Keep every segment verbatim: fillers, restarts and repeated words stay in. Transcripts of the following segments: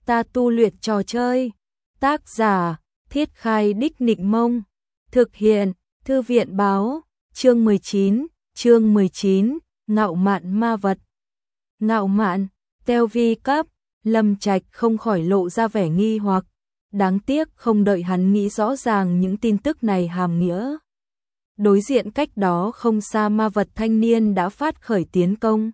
ta tu luyện trò chơi. Tác giả, Thiết Khai Đích Nịnh Mông. Thực hiện, Thư viện Báo. Chương mười chín, chương mười chín, ngạo mạn ma vật. Ngạo mạn, teo vi cấp, Lâm Trạch không khỏi lộ ra vẻ nghi hoặc. Đáng tiếc không đợi hắn nghĩ rõ ràng những tin tức này hàm nghĩa. Đối diện cách đó không xa ma vật thanh niên đã phát khởi tiến công.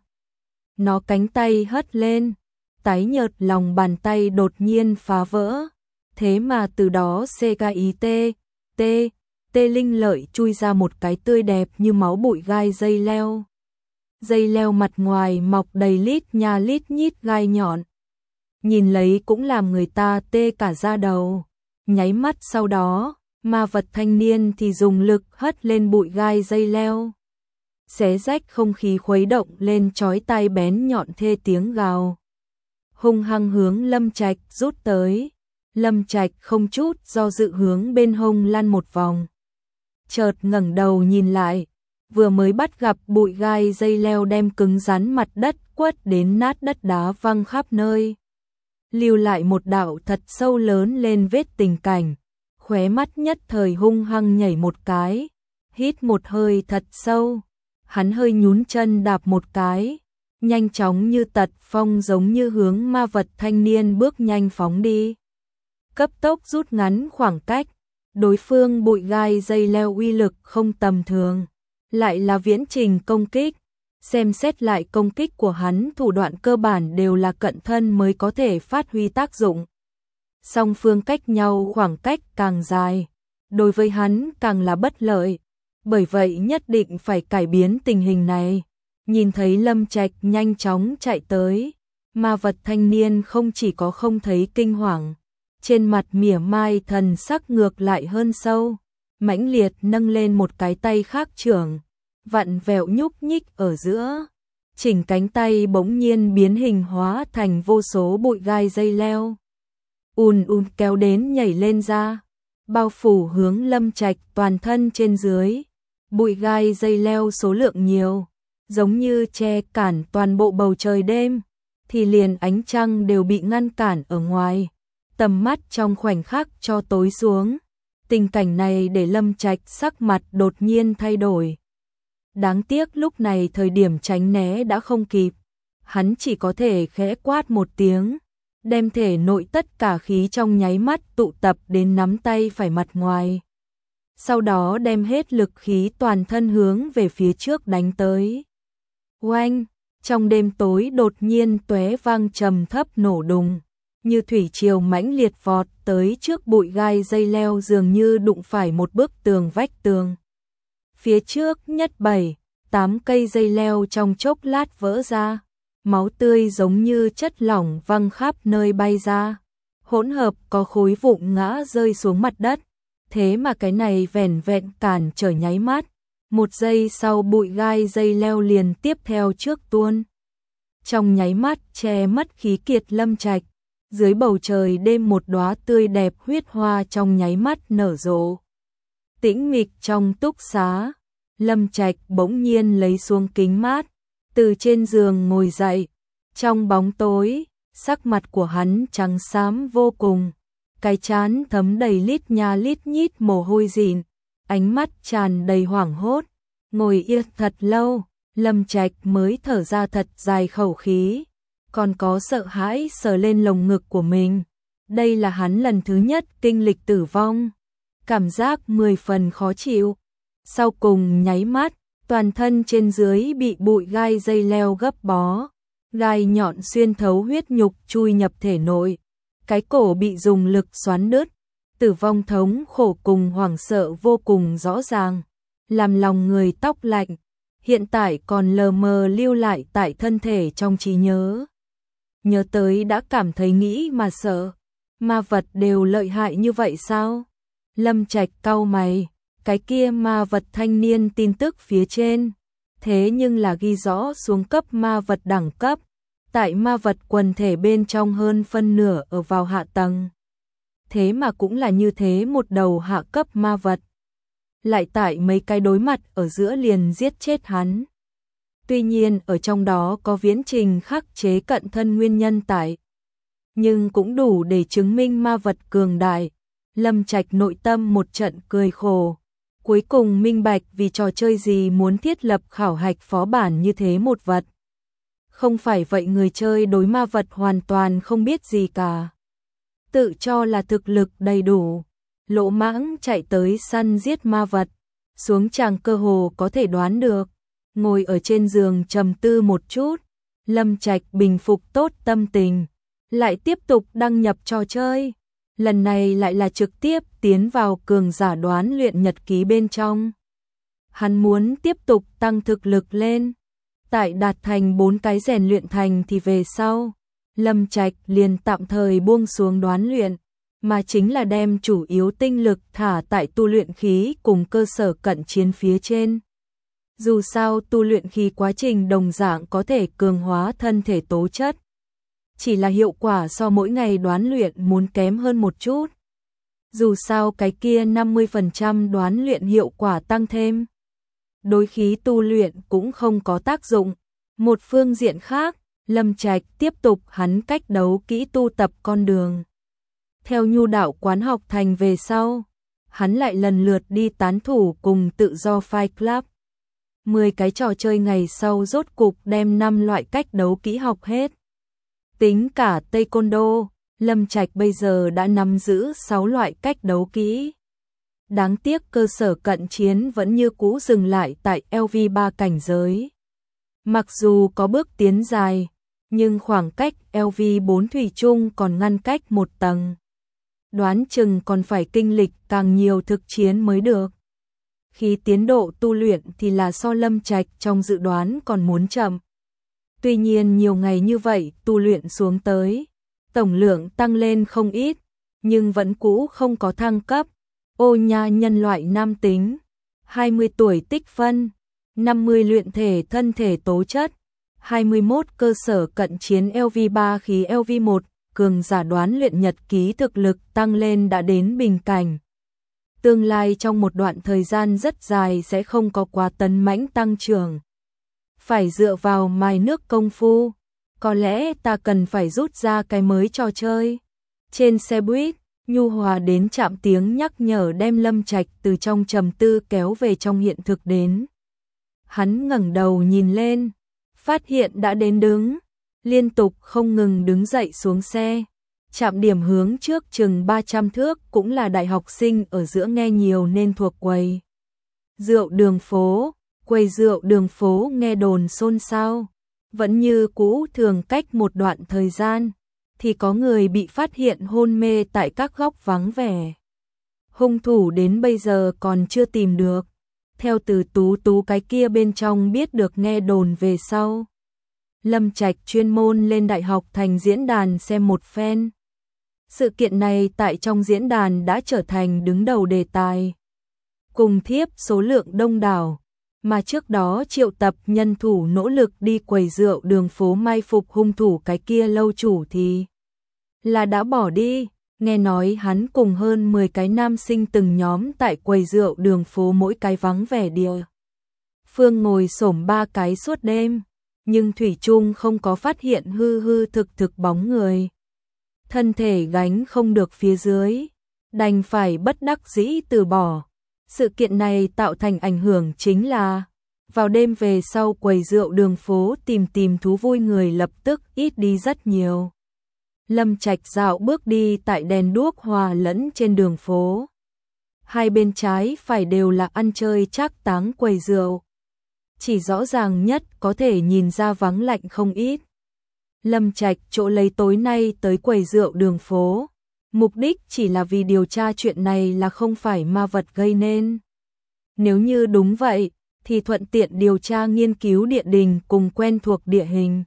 Nó cánh tay hất lên, tái nhợt lòng bàn tay đột nhiên phá vỡ. Thế mà từ đó xê ca i tê, tê, tê linh lợi chui ra một cái tươi đẹp như máu bụi gai dây leo. Dây leo mặt ngoài mọc đầy lít nha lít nhít gai nhọn. Nhìn lấy cũng làm người ta tê cả da đầu. Nháy mắt sau đó, ma vật thanh niên thì dùng lực hất lên bụi gai dây leo. Xé rách không khí khuấy động lên chói tai bén nhọn thê tiếng gào. Hung hăng hướng Lâm Trạch rút tới. Lâm Trạch không chút do dự hướng bên hông lăn một vòng. Chợt ngẩng đầu nhìn lại, vừa mới bắt gặp bụi gai dây leo đem cứng rắn mặt đất quất đến nát đất đá văng khắp nơi. Lưu lại một đạo thật sâu lớn lên vết tình cảnh, khóe mắt nhất thời hung hăng nhảy một cái, hít một hơi thật sâu, hắn hơi nhún chân đạp một cái, nhanh chóng như tật phong giống như hướng ma vật thanh niên bước nhanh phóng đi. Cấp tốc rút ngắn khoảng cách, đối phương bụi gai dây leo uy lực không tầm thường, lại là viễn trình công kích. Xem xét lại công kích của hắn, thủ đoạn cơ bản đều là cận thân mới có thể phát huy tác dụng. Song phương cách nhau khoảng cách càng dài, đối với hắn càng là bất lợi, bởi vậy nhất định phải cải biến tình hình này. Nhìn thấy Lâm Trạch nhanh chóng chạy tới, ma vật thanh niên không chỉ có không thấy kinh hoàng, trên mặt mỉa mai thần sắc ngược lại hơn sâu, mãnh liệt nâng lên một cái tay khác trưởng, vặn vẹo nhúc nhích ở giữa, chỉnh cánh tay bỗng nhiên biến hình hóa thành vô số bụi gai dây leo. Ùn ùn kéo đến nhảy lên ra, bao phủ hướng Lâm Trạch toàn thân trên dưới. Bụi gai dây leo số lượng nhiều, giống như che cản toàn bộ bầu trời đêm, thì liền ánh trăng đều bị ngăn cản ở ngoài. Tầm mắt trong khoảnh khắc cho tối xuống. Tình cảnh này để Lâm Trạch sắc mặt đột nhiên thay đổi. Đáng tiếc lúc này thời điểm tránh né đã không kịp. Hắn chỉ có thể khẽ quát một tiếng, đem thể nội tất cả khí trong nháy mắt tụ tập đến nắm tay phải mặt ngoài. Sau đó đem hết lực khí toàn thân hướng về phía trước đánh tới. Oanh, trong đêm tối đột nhiên tóe vang trầm thấp nổ đùng, như thủy triều mãnh liệt vọt tới trước bụi gai dây leo, dường như đụng phải một bức tường vách tường. Phía trước nhất bảy, tám cây dây leo trong chốc lát vỡ ra, máu tươi giống như chất lỏng văng khắp nơi bay ra, hỗn hợp có khối vụn ngã rơi xuống mặt đất. Thế mà cái này vẻn vẹn cản trở nháy mắt, một giây sau bụi gai dây leo liền tiếp theo trước tuôn. Trong nháy mắt che mất khí kiệt Lâm Trạch, dưới bầu trời đêm một đóa tươi đẹp huyết hoa trong nháy mắt nở rộ. Tĩnh mịch trong túc xá, Lâm Trạch bỗng nhiên lấy xuống kính mát, từ trên giường ngồi dậy. Trong bóng tối, sắc mặt của hắn trắng xám vô cùng, cái trán thấm đầy lít nha lít nhít mồ hôi dịn, ánh mắt tràn đầy hoảng hốt. Ngồi yên thật lâu, Lâm Trạch mới thở ra thật dài khẩu khí, còn có sợ hãi sờ lên lồng ngực của mình. Đây là hắn lần thứ nhất kinh lịch tử vong, cảm giác mười phần khó chịu. Sau cùng nháy mắt, toàn thân trên dưới bị bụi gai dây leo gấp bó, gai nhọn xuyên thấu huyết nhục chui nhập thể nội, cái cổ bị dùng lực xoắn nứt, tử vong thống khổ cùng hoảng sợ vô cùng rõ ràng, làm lòng người tóc lạnh, hiện tại còn lờ mờ lưu lại tại thân thể trong trí nhớ. Nhớ tới đã cảm thấy nghĩ mà sợ, ma vật đều lợi hại như vậy sao? Lâm Trạch cau mày, cái kia ma vật thanh niên tin tức phía trên, thế nhưng là ghi rõ xuống cấp ma vật đẳng cấp, tại ma vật quần thể bên trong hơn phân nửa ở vào hạ tầng. Thế mà cũng là như thế một đầu hạ cấp ma vật, lại tại mấy cái đối mặt ở giữa liền giết chết hắn. Tuy nhiên ở trong đó có viễn trình khắc chế cận thân nguyên nhân tại. nhưng cũng đủ để chứng minh ma vật cường đại. Lâm Trạch nội tâm một trận cười khổ, cuối cùng minh bạch vì trò chơi gì muốn thiết lập khảo hạch phó bản như thế một vật. Không phải vậy người chơi đối ma vật hoàn toàn không biết gì cả. Tự cho là thực lực đầy đủ, lỗ mãng chạy tới săn giết ma vật, xuống tràng cơ hồ có thể đoán được. Ngồi ở trên giường trầm tư một chút, Lâm Trạch bình phục tốt tâm tình, lại tiếp tục đăng nhập trò chơi. Lần này lại là trực tiếp tiến vào cường giả đoán luyện nhật ký bên trong. Hắn muốn tiếp tục tăng thực lực lên. Tại đạt thành bốn cái rèn luyện thành thì về sau, Lâm Trạch liền tạm thời buông xuống đoán luyện, mà chính là đem chủ yếu tinh lực thả tại tu luyện khí cùng cơ sở cận chiến phía trên. Dù sao tu luyện khí quá trình đồng dạng có thể cường hóa thân thể tố chất, chỉ là hiệu quả so mỗi ngày đoán luyện muốn kém hơn một chút. Dù sao cái kia năm mươi phần trăm đoán luyện hiệu quả tăng thêm, đối khí tu luyện cũng không có tác dụng. Một phương diện khác, Lâm Trạch tiếp tục hắn cách đấu kỹ tu tập con đường. Theo nhu đạo quán học thành về sau, hắn lại lần lượt đi tán thủ cùng tự do Fight Club. mười cái trò chơi ngày sau rốt cục đem năm loại cách đấu kỹ học hết. Tính cả Taekwondo, Lâm Trạch bây giờ đã nắm giữ sáu loại cách đấu kỹ. Đáng tiếc cơ sở cận chiến vẫn như cũ dừng lại tại L V ba cảnh giới. Mặc dù có bước tiến dài, nhưng khoảng cách L V bốn thủy chung còn ngăn cách một tầng. Đoán chừng còn phải kinh lịch càng nhiều thực chiến mới được. Khi tiến độ tu luyện thì là so Lâm Trạch trong dự đoán còn muốn chậm. Tuy nhiên nhiều ngày như vậy tu luyện xuống tới, tổng lượng tăng lên không ít, nhưng vẫn cũ không có thăng cấp. Ô nha nhân loại nam tính, hai mươi tuổi tích phân, năm mươi luyện thể thân thể tố chất, hai mươi mốt cơ sở cận chiến L V ba khí L V một, cường giả đoán luyện nhật ký thực lực tăng lên đã đến bình cảnh. Tương lai trong một đoạn thời gian rất dài sẽ không có quá tấn mãnh tăng trưởng. Phải dựa vào mài nước công phu, có lẽ ta cần phải rút ra cái mới trò chơi. Trên xe buýt, nhu hòa đến chạm tiếng nhắc nhở đem Lâm Trạch từ trong trầm tư kéo về trong hiện thực đến. Hắn ngẩng đầu nhìn lên, phát hiện đã đến đứng, liên tục không ngừng đứng dậy xuống xe. Trạm điểm hướng trước chừng ba trăm thước cũng là đại học sinh ở giữa nghe nhiều nên thuộc quầy rượu đường phố. Quầy rượu đường phố nghe đồn xôn xao, vẫn như cũ thường cách một đoạn thời gian thì có người bị phát hiện hôn mê tại các góc vắng vẻ. Hung thủ đến bây giờ còn chưa tìm được. Theo từ tú tú cái kia bên trong biết được nghe đồn về sau, Lâm Trạch chuyên môn lên đại học thành diễn đàn xem một phen. Sự kiện này tại trong diễn đàn đã trở thành đứng đầu đề tài. Cùng thiếp số lượng đông đảo, mà trước đó triệu tập nhân thủ nỗ lực đi quầy rượu đường phố mai phục hung thủ cái kia lâu chủ thì là đã bỏ đi. Nghe nói hắn cùng hơn mười cái nam sinh từng nhóm tại quầy rượu đường phố mỗi cái vắng vẻ địa phương ngồi xổm ba cái suốt đêm, nhưng thủy chung không có phát hiện hư hư thực thực bóng người. Thân thể gánh không được phía dưới, đành phải bất đắc dĩ từ bỏ. Sự kiện này tạo thành ảnh hưởng chính là vào đêm về sau quầy rượu đường phố tìm tìm thú vui người lập tức ít đi rất nhiều. Lâm Trạch dạo bước đi tại đèn đuốc hòa lẫn trên đường phố. Hai bên trái phải đều là ăn chơi trác táng quầy rượu. Chỉ rõ ràng nhất có thể nhìn ra vắng lạnh không ít. Lâm Trạch chỗ lấy tối nay tới quầy rượu đường phố. Mục đích chỉ là vì điều tra chuyện này là không phải ma vật gây nên. Nếu như đúng vậy, thì thuận tiện điều tra nghiên cứu địa đình cùng quen thuộc địa hình.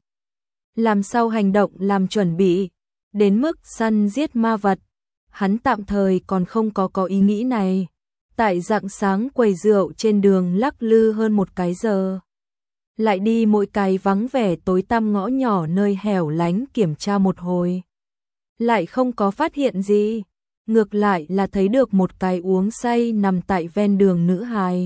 Làm sao hành động làm chuẩn bị, đến mức săn giết ma vật, hắn tạm thời còn không có có ý nghĩ này. Tại rạng sáng quầy rượu trên đường lắc lư hơn một cái giờ. Lại đi mỗi cái vắng vẻ tối tăm ngõ nhỏ nơi hẻo lánh kiểm tra một hồi. Lại không có phát hiện gì, ngược lại là thấy được một cái uống say nằm tại ven đường nữ hài.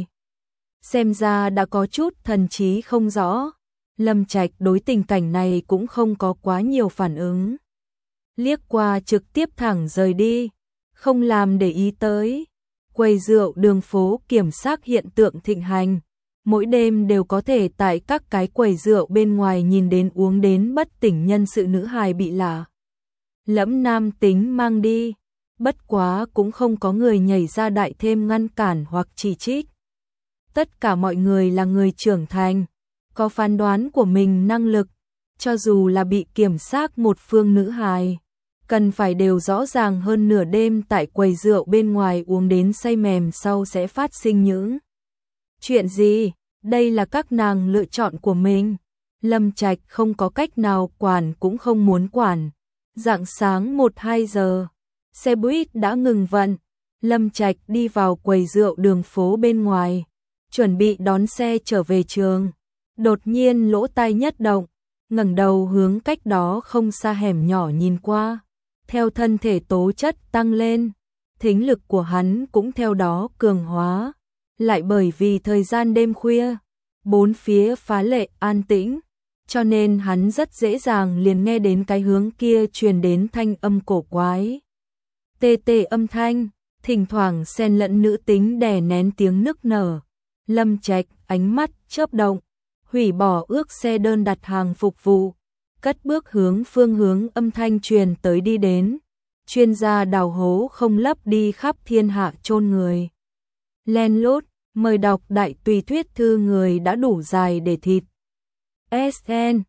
Xem ra đã có chút thần trí không rõ, Lâm Trạch đối tình cảnh này cũng không có quá nhiều phản ứng. liếc qua trực tiếp thẳng rời đi, không làm để ý tới. Quầy rượu đường phố kiểm soát hiện tượng thịnh hành, mỗi đêm đều có thể tại các cái quầy rượu bên ngoài nhìn đến uống đến bất tỉnh nhân sự nữ hài bị lạ lẫm nam tính mang đi, bất quá cũng không có người nhảy ra đại thêm ngăn cản hoặc chỉ trích. Tất cả mọi người là người trưởng thành, có phán đoán của mình năng lực, cho dù là bị kiểm soát một phương nữ hài, cần phải đều rõ ràng hơn nửa đêm tại quầy rượu bên ngoài uống đến say mềm sau sẽ phát sinh những chuyện gì. Đây là các nàng lựa chọn của mình. Lâm Trạch không có cách nào quản cũng không muốn quản. Rạng sáng một hai giờ, xe buýt đã ngừng vận. Lâm Trạch đi vào quầy rượu đường phố bên ngoài, chuẩn bị đón xe trở về trường. Đột nhiên lỗ tai nhất động, ngẩng đầu hướng cách đó không xa hẻm nhỏ nhìn qua. Theo thân thể tố chất tăng lên, thính lực của hắn cũng theo đó cường hóa. Lại bởi vì thời gian đêm khuya, bốn phía phá lệ an tĩnh, cho nên hắn rất dễ dàng liền nghe đến cái hướng kia truyền đến thanh âm cổ quái. Tê tê âm thanh, thỉnh thoảng xen lẫn nữ tính đè nén tiếng nức nở. Lâm Trạch ánh mắt chớp động, hủy bỏ ước xe đơn đặt hàng phục vụ, cất bước hướng phương hướng âm thanh truyền tới đi đến. Chuyên gia đào hố không lấp đi khắp thiên hạ chôn người. Len lút, mời đọc đại tùy thuyết thư người đã đủ dài để thịt. ét en